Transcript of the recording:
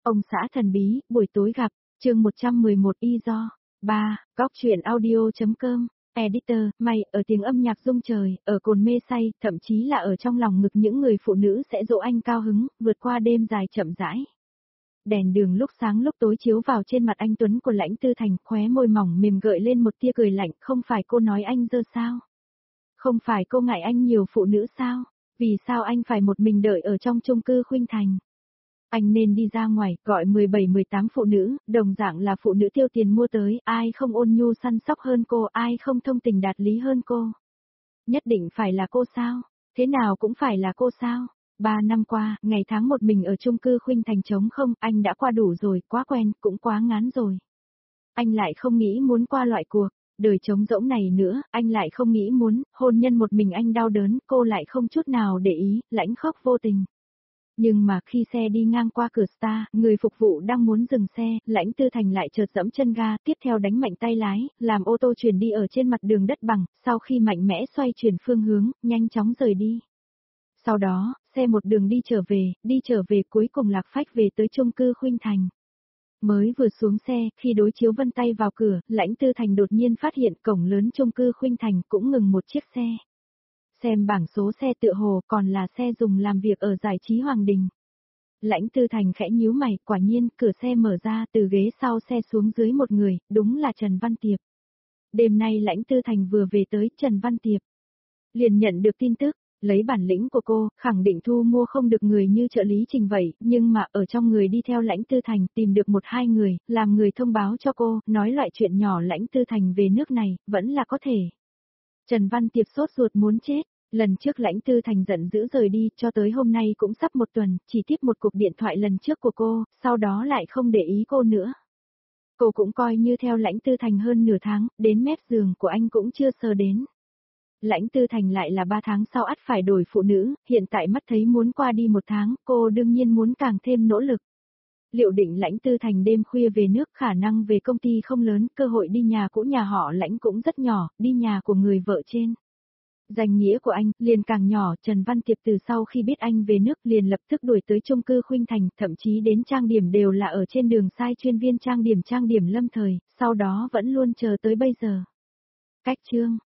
Ông xã thần bí, buổi tối gặp, chương 111 y do. 3. Góc truyện audio.com. Editor, mày, ở tiếng âm nhạc rung trời, ở cồn mê say, thậm chí là ở trong lòng ngực những người phụ nữ sẽ dỗ anh cao hứng, vượt qua đêm dài chậm rãi. Đèn đường lúc sáng lúc tối chiếu vào trên mặt anh Tuấn của Lãnh Tư Thành, khóe môi mỏng mềm gợi lên một tia cười lạnh, không phải cô nói anh dơ sao? Không phải cô ngại anh nhiều phụ nữ sao? Vì sao anh phải một mình đợi ở trong chung cư Khuynh Thành? Anh nên đi ra ngoài, gọi 17-18 phụ nữ, đồng dạng là phụ nữ tiêu tiền mua tới, ai không ôn nhu săn sóc hơn cô, ai không thông tình đạt lý hơn cô. Nhất định phải là cô sao? Thế nào cũng phải là cô sao? 3 năm qua, ngày tháng một mình ở chung cư Khuynh Thành trống không, anh đã qua đủ rồi, quá quen, cũng quá ngán rồi. Anh lại không nghĩ muốn qua loại cuộc đời trống rỗng này nữa, anh lại không nghĩ muốn, hôn nhân một mình anh đau đớn, cô lại không chút nào để ý, lãnh khóc vô tình. Nhưng mà khi xe đi ngang qua cửa Star, người phục vụ đang muốn dừng xe, Lãnh Tư Thành lại chợt giẫm chân ga, tiếp theo đánh mạnh tay lái, làm ô tô chuyển đi ở trên mặt đường đất bằng, sau khi mạnh mẽ xoay chuyển phương hướng, nhanh chóng rời đi. Sau đó, xe một đường đi trở về cuối cùng lạc phách về tới chung cư Khuynh Thành. Mới vừa xuống xe, khi đối chiếu vân tay vào cửa, Lãnh Tư Thành đột nhiên phát hiện cổng lớn chung cư Khuynh Thành cũng ngừng một chiếc xe. Xem bảng số xe tựa hồ còn là xe dùng làm việc ở giải trí Hoàng Đình. Lãnh Tư Thành khẽ nhíu mày, quả nhiên, cửa xe mở ra, từ ghế sau xe xuống dưới một người, đúng là Trần Văn Tiệp. Đêm nay Lãnh Tư Thành vừa về tới Trần Văn Tiệp. Liền nhận được tin tức, lấy bản lĩnh của cô, khẳng định thu mua không được người như trợ lý Trình vậy, nhưng mà ở trong người đi theo Lãnh Tư Thành tìm được 1-2 người, làm người thông báo cho cô, nói loại chuyện nhỏ Lãnh Tư Thành về nước này, vẫn là có thể. Trần Văn Tiệp sốt ruột muốn chết. Lần trước Lãnh Tư Thành giận dữ rời đi, cho tới hôm nay cũng sắp 1 tuần, chỉ tiếp một cuộc điện thoại lần trước của cô, sau đó lại không để ý cô nữa. Cô cũng coi như theo Lãnh Tư Thành hơn nửa tháng, đến mép giường của anh cũng chưa sờ đến. Lãnh Tư Thành lại là 3 tháng sau ắt phải đổi phụ nữ, hiện tại mắt thấy muốn qua đi 1 tháng, cô đương nhiên muốn càng thêm nỗ lực. Liệu định Lãnh Tư Thành đêm khuya về nước, khả năng về công ty không lớn, cơ hội đi nhà cũ nhà họ Lãnh cũng rất nhỏ, đi nhà của người vợ trên. Danh nghĩa của anh, liền càng nhỏ, Trần Văn Tiệp từ sau khi biết anh về nước liền lập tức đuổi tới chung cư Khuynh Thành, thậm chí đến trang điểm đều là ở trên đường sai chuyên viên trang điểm lâm thời, sau đó vẫn luôn chờ tới bây giờ. Cách chương